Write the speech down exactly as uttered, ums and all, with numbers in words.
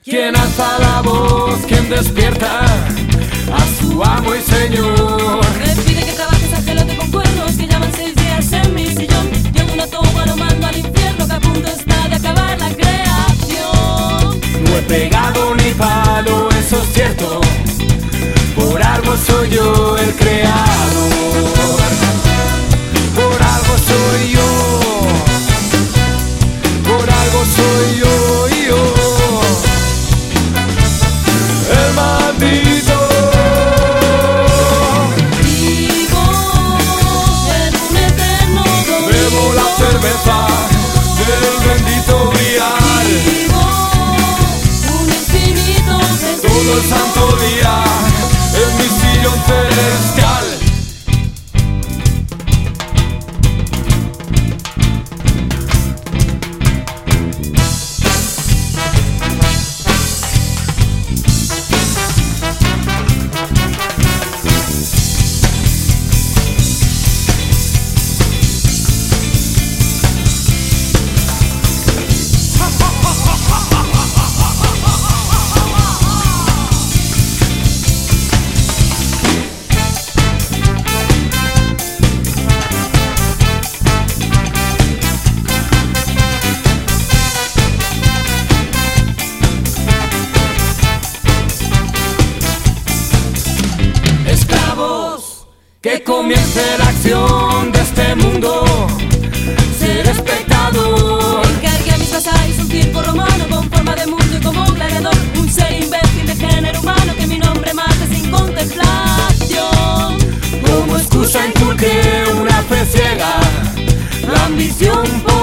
quien alza la voz, quien despierta a su amo y señor. Me pide que trabajes angelote con cuernos que llaman seis días en mi sillón. Yo en una toma lo mando al infierno, que a punto está de acabar la creación. No he pegado ni palo, eso es cierto, por algo soy yo el creador. Por algo soy yo, por algo soy yo y yo, el maldito. Vivo en un eterno domingo. Bebo la cerveza del bendito grial. Vivo un infinito festivo. Todo el santo día en mi sillón celestial. Que comience la acción de este mundo, ser espectador. Encargué a mis vasallos un circo romano con forma de mundo y como un gladiador, un ser imbécil de género humano que mi nombre mate sin contemplación. Como excusa inculqué una fe ciega, la ambición.